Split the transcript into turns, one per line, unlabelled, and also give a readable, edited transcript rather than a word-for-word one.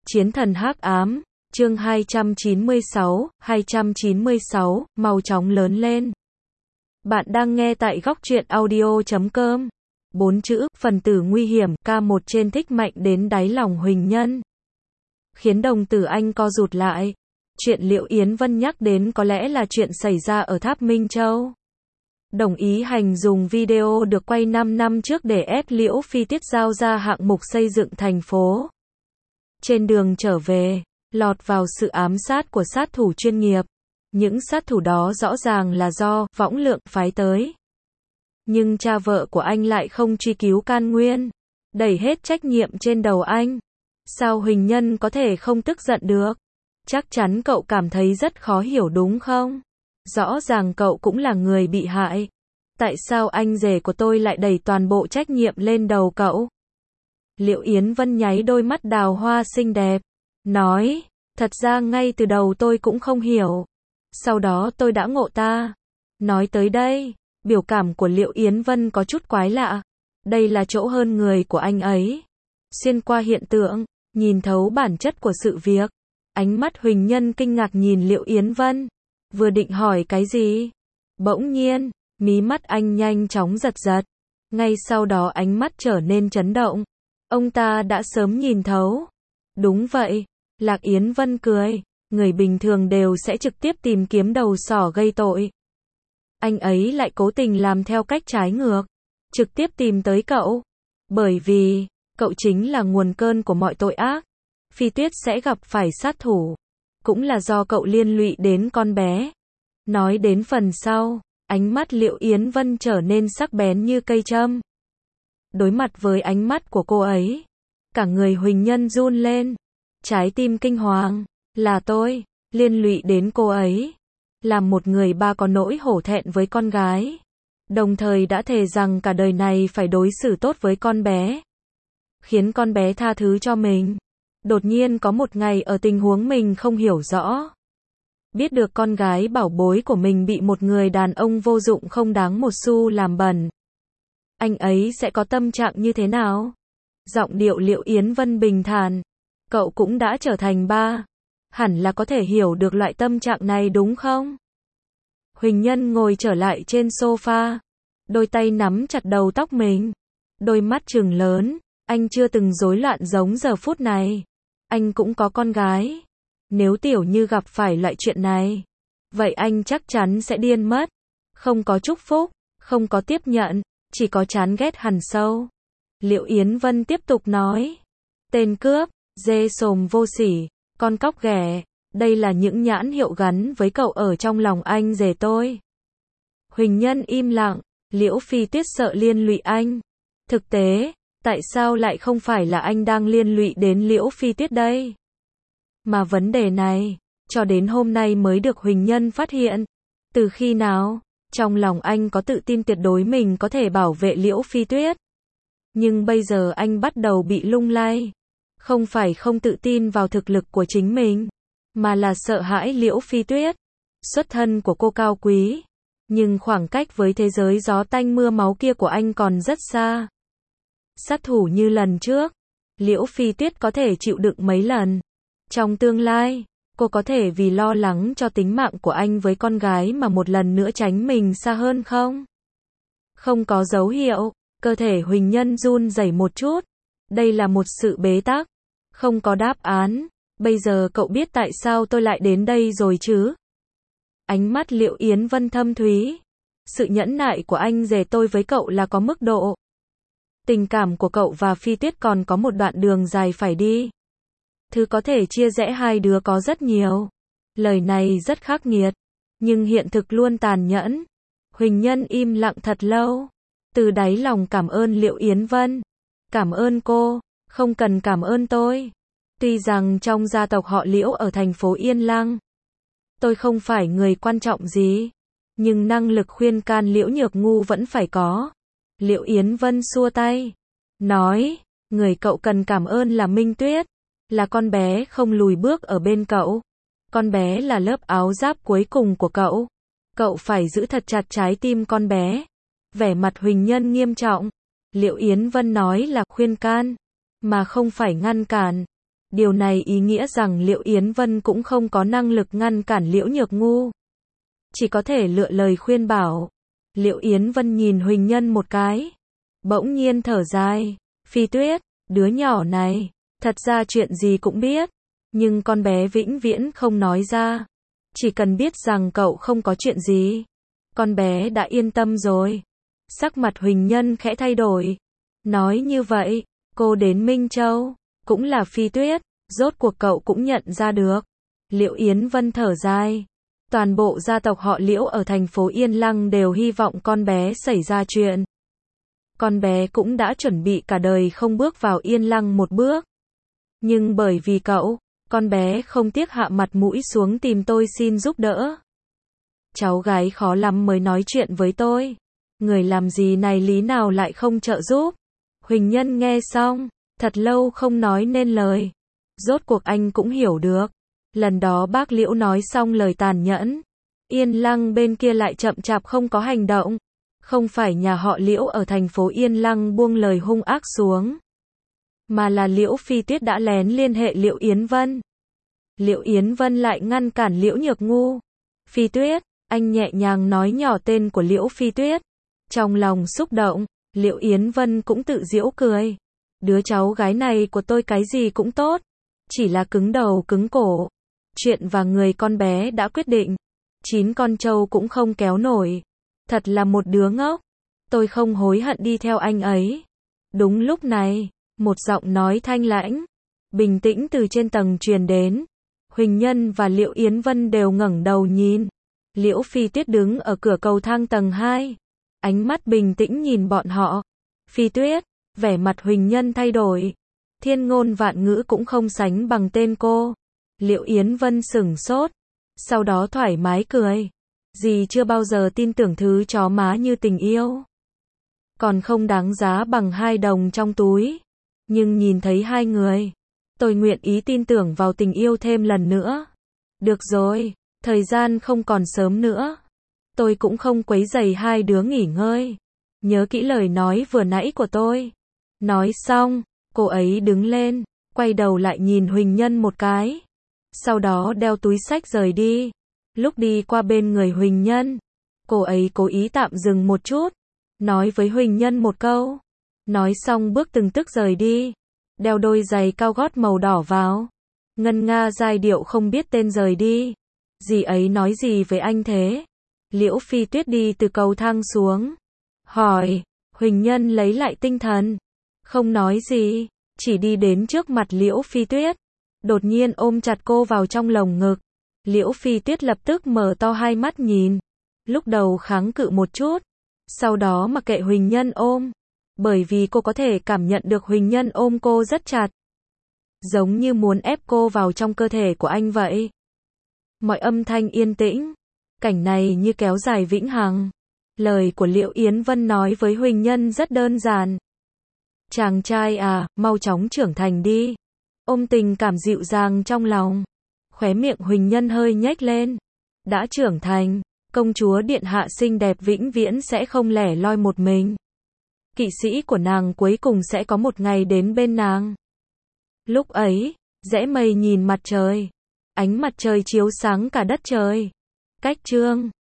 Chiến thần hắc ám, chương 296, mau chóng lớn lên. Bạn đang nghe tại góc truyện audio.com. 4 chữ, phần tử nguy hiểm, K1 trên thích mạnh đến đáy lòng Huỳnh Nhân. Khiến đồng tử anh co rụt lại. Chuyện Liễu Yến Vân nhắc đến có lẽ là chuyện xảy ra ở Tháp Minh Châu. Đồng ý hành dùng video được quay 5 năm trước để ép Liễu Phi Tiết giao ra hạng mục xây dựng thành phố. Trên đường trở về, lọt vào sự ám sát của sát thủ chuyên nghiệp. Những sát thủ đó rõ ràng là do Võng Lượng phái tới. Nhưng cha vợ của anh lại không truy cứu can nguyên, đẩy hết trách nhiệm trên đầu anh. Sao Huỳnh Nhân có thể không tức giận được? Chắc chắn cậu cảm thấy rất khó hiểu đúng không? Rõ ràng cậu cũng là người bị hại. Tại sao anh rể của tôi lại đẩy toàn bộ trách nhiệm lên đầu cậu? Liễu Yến Vân nháy đôi mắt đào hoa xinh đẹp, nói, thật ra ngay từ đầu tôi cũng không hiểu. Sau đó tôi đã ngộ ta. Nói tới đây, biểu cảm của Liễu Yến Vân có chút quái lạ. Đây là chỗ hơn người của anh ấy. Xuyên qua hiện tượng, nhìn thấu bản chất của sự việc. Ánh mắt Huỳnh Nhân kinh ngạc nhìn Liễu Yến Vân. Vừa định hỏi cái gì? Bỗng nhiên, mí mắt anh nhanh chóng giật giật. Ngay sau đó ánh mắt trở nên chấn động. Ông ta đã sớm nhìn thấu. Đúng vậy, Lạc Yến Vân cười. Người bình thường đều sẽ trực tiếp tìm kiếm đầu sỏ gây tội. Anh ấy lại cố tình làm theo cách trái ngược. Trực tiếp tìm tới cậu. Bởi vì, cậu chính là nguồn cơn của mọi tội ác. Phi Tuyết sẽ gặp phải sát thủ. Cũng là do cậu liên lụy đến con bé. Nói đến phần sau, ánh mắt Liễu Yến Vân trở nên sắc bén như cây châm. Đối mặt với ánh mắt của cô ấy, cả người Huỳnh Nhân run lên. Trái tim kinh hoàng, là tôi, liên lụy đến cô ấy. Làm một người ba có nỗi hổ thẹn với con gái. Đồng thời đã thề rằng cả đời này phải đối xử tốt với con bé. Khiến con bé tha thứ cho mình. Đột nhiên có một ngày ở tình huống mình không hiểu rõ. Biết được con gái bảo bối của mình bị một người đàn ông vô dụng không đáng một xu làm bẩn. Anh ấy sẽ có tâm trạng như thế nào? Giọng điệu Liễu Yến Vân bình thản. Cậu cũng đã trở thành ba. Hẳn là có thể hiểu được loại tâm trạng này đúng không? Huỳnh Nhân ngồi trở lại trên sofa. Đôi tay nắm chặt đầu tóc mình. Đôi mắt trừng lớn. Anh chưa từng rối loạn giống giờ phút này. Anh cũng có con gái. Nếu Tiểu Như gặp phải loại chuyện này, vậy anh chắc chắn sẽ điên mất. Không có chúc phúc, không có tiếp nhận, chỉ có chán ghét hằn sâu. Liễu Yến Vân tiếp tục nói. Tên cướp, dê sồm vô sỉ, con cóc ghẻ. Đây là những nhãn hiệu gắn với cậu ở trong lòng anh rể tôi. Huỳnh Nhân im lặng. Liễu Phi Tuyết sợ liên lụy anh. Thực tế, tại sao lại không phải là anh đang liên lụy đến Liễu Phi Tuyết đây? Mà vấn đề này, cho đến hôm nay mới được Huỳnh Nhân phát hiện. Từ khi nào, trong lòng anh có tự tin tuyệt đối mình có thể bảo vệ Liễu Phi Tuyết. Nhưng bây giờ anh bắt đầu bị lung lay. Không phải không tự tin vào thực lực của chính mình, mà là sợ hãi Liễu Phi Tuyết. Xuất thân của cô cao quý, nhưng khoảng cách với thế giới gió tanh mưa máu kia của anh còn rất xa. Sát thủ như lần trước, Liễu Phi Tuyết có thể chịu đựng mấy lần. Trong tương lai, cô có thể vì lo lắng cho tính mạng của anh với con gái mà một lần nữa tránh mình xa hơn không? Không có dấu hiệu, cơ thể Huỳnh Nhân run rẩy một chút. Đây là một sự bế tắc. Không có đáp án. Bây giờ cậu biết tại sao tôi lại đến đây rồi chứ? Ánh mắt Liễu Yến Vân thâm thúy. Sự nhẫn nại của anh rể tôi với cậu là có mức độ. Tình cảm của cậu và Phi Tuyết còn có một đoạn đường dài phải đi. Thứ có thể chia rẽ hai đứa có rất nhiều. Lời này rất khắc nghiệt, nhưng hiện thực luôn tàn nhẫn. Huỳnh Nhân im lặng thật lâu. Từ đáy lòng cảm ơn Liễu Yến Vân. Cảm ơn cô, không cần cảm ơn tôi. Tuy rằng trong gia tộc họ Liễu ở thành phố Yên Lăng, tôi không phải người quan trọng gì, nhưng năng lực khuyên can Liễu Nhược Ngu vẫn phải có. Liễu Yến Vân xua tay, nói, người cậu cần cảm ơn là Minh Tuyết. Là con bé không lùi bước ở bên cậu. Con bé là lớp áo giáp cuối cùng của cậu. Cậu phải giữ thật chặt trái tim con bé. Vẻ mặt Huỳnh Nhân nghiêm trọng. Liễu Yến Vân nói là khuyên can, mà không phải ngăn cản. Điều này ý nghĩa rằng Liễu Yến Vân cũng không có năng lực ngăn cản Liễu Nhược Ngu. Chỉ có thể lựa lời khuyên bảo. Liễu Yến Vân nhìn Huỳnh Nhân một cái. Bỗng nhiên thở dài. Phi Tuyết, đứa nhỏ này, thật ra chuyện gì cũng biết. Nhưng con bé vĩnh viễn không nói ra. Chỉ cần biết rằng cậu không có chuyện gì. Con bé đã yên tâm rồi. Sắc mặt Huỳnh Nhân khẽ thay đổi. Nói như vậy, cô đến Minh Châu, cũng là Phi Tuyết, rốt cuộc cậu cũng nhận ra được. Liễu Yến Vân thở dài. Toàn bộ gia tộc họ Liễu ở thành phố Yên Lăng đều hy vọng con bé xảy ra chuyện. Con bé cũng đã chuẩn bị cả đời không bước vào Yên Lăng một bước. Nhưng bởi vì cậu, con bé không tiếc hạ mặt mũi xuống tìm tôi xin giúp đỡ. Cháu gái khó lắm mới nói chuyện với tôi. Người làm gì này lý nào lại không trợ giúp. Huỳnh Nhân nghe xong, thật lâu không nói nên lời. Rốt cuộc anh cũng hiểu được. Lần đó bác Liễu nói xong lời tàn nhẫn. Yên Lăng bên kia lại chậm chạp không có hành động. Không phải nhà họ Liễu ở thành phố Yên Lăng buông lời hung ác xuống. Mà là Liễu Phi Tuyết đã lén liên hệ Liễu Yến Vân. Liễu Yến Vân lại ngăn cản Liễu Nhược Ngu. Phi Tuyết, anh nhẹ nhàng nói nhỏ tên của Liễu Phi Tuyết. Trong lòng xúc động, Liễu Yến Vân cũng tự giễu cười. Đứa cháu gái này của tôi cái gì cũng tốt. Chỉ là cứng đầu cứng cổ. Chuyện và người con bé đã quyết định. 9 con trâu cũng không kéo nổi. Thật là một đứa ngốc. Tôi không hối hận đi theo anh ấy. Đúng lúc này, một giọng nói thanh lãnh, bình tĩnh từ trên tầng truyền đến. Huỳnh Nhân và Liễu Yến Vân đều ngẩng đầu nhìn. Liễu Phi Tuyết đứng ở cửa cầu thang tầng 2. Ánh mắt bình tĩnh nhìn bọn họ. Phi Tuyết, vẻ mặt Huỳnh Nhân thay đổi. Thiên ngôn vạn ngữ cũng không sánh bằng tên cô. Liễu Yến Vân sửng sốt. Sau đó thoải mái cười. Dì chưa bao giờ tin tưởng thứ chó má như tình yêu. Còn không đáng giá bằng 2 đồng trong túi. Nhưng nhìn thấy hai người, tôi nguyện ý tin tưởng vào tình yêu thêm lần nữa. Được rồi, thời gian không còn sớm nữa. Tôi cũng không quấy rầy hai đứa nghỉ ngơi. Nhớ kỹ lời nói vừa nãy của tôi. Nói xong, cô ấy đứng lên, quay đầu lại nhìn Huỳnh Nhân một cái. Sau đó đeo túi xách rời đi. Lúc đi qua bên người Huỳnh Nhân, cô ấy cố ý tạm dừng một chút, nói với Huỳnh Nhân một câu. Nói xong bước từng tức rời đi. Đeo đôi giày cao gót màu đỏ vào. Ngân nga giai điệu không biết tên rời đi. Dì ấy nói gì với anh thế? Liễu Phi Tuyết đi từ cầu thang xuống. Hỏi. Huỳnh Nhân lấy lại tinh thần. Không nói gì. Chỉ đi đến trước mặt Liễu Phi Tuyết. Đột nhiên ôm chặt cô vào trong lồng ngực. Liễu Phi Tuyết lập tức mở to hai mắt nhìn. Lúc đầu kháng cự một chút. Sau đó mặc kệ Huỳnh Nhân ôm. Bởi vì cô có thể cảm nhận được Huỳnh Nhân ôm cô rất chặt. Giống như muốn ép cô vào trong cơ thể của anh vậy. Mọi âm thanh yên tĩnh. Cảnh này như kéo dài vĩnh hằng. Lời của Liễu Yến Vân nói với Huỳnh Nhân rất đơn giản. Chàng trai à, mau chóng trưởng thành đi. Ôm tình cảm dịu dàng trong lòng. Khóe miệng Huỳnh Nhân hơi nhếch lên. Đã trưởng thành, công chúa điện hạ xinh đẹp vĩnh viễn sẽ không lẻ loi một mình. Kỵ sĩ của nàng cuối cùng sẽ có một ngày đến bên nàng. Lúc ấy, rẽ mây nhìn mặt trời. Ánh mặt trời chiếu sáng cả đất trời. Cách chương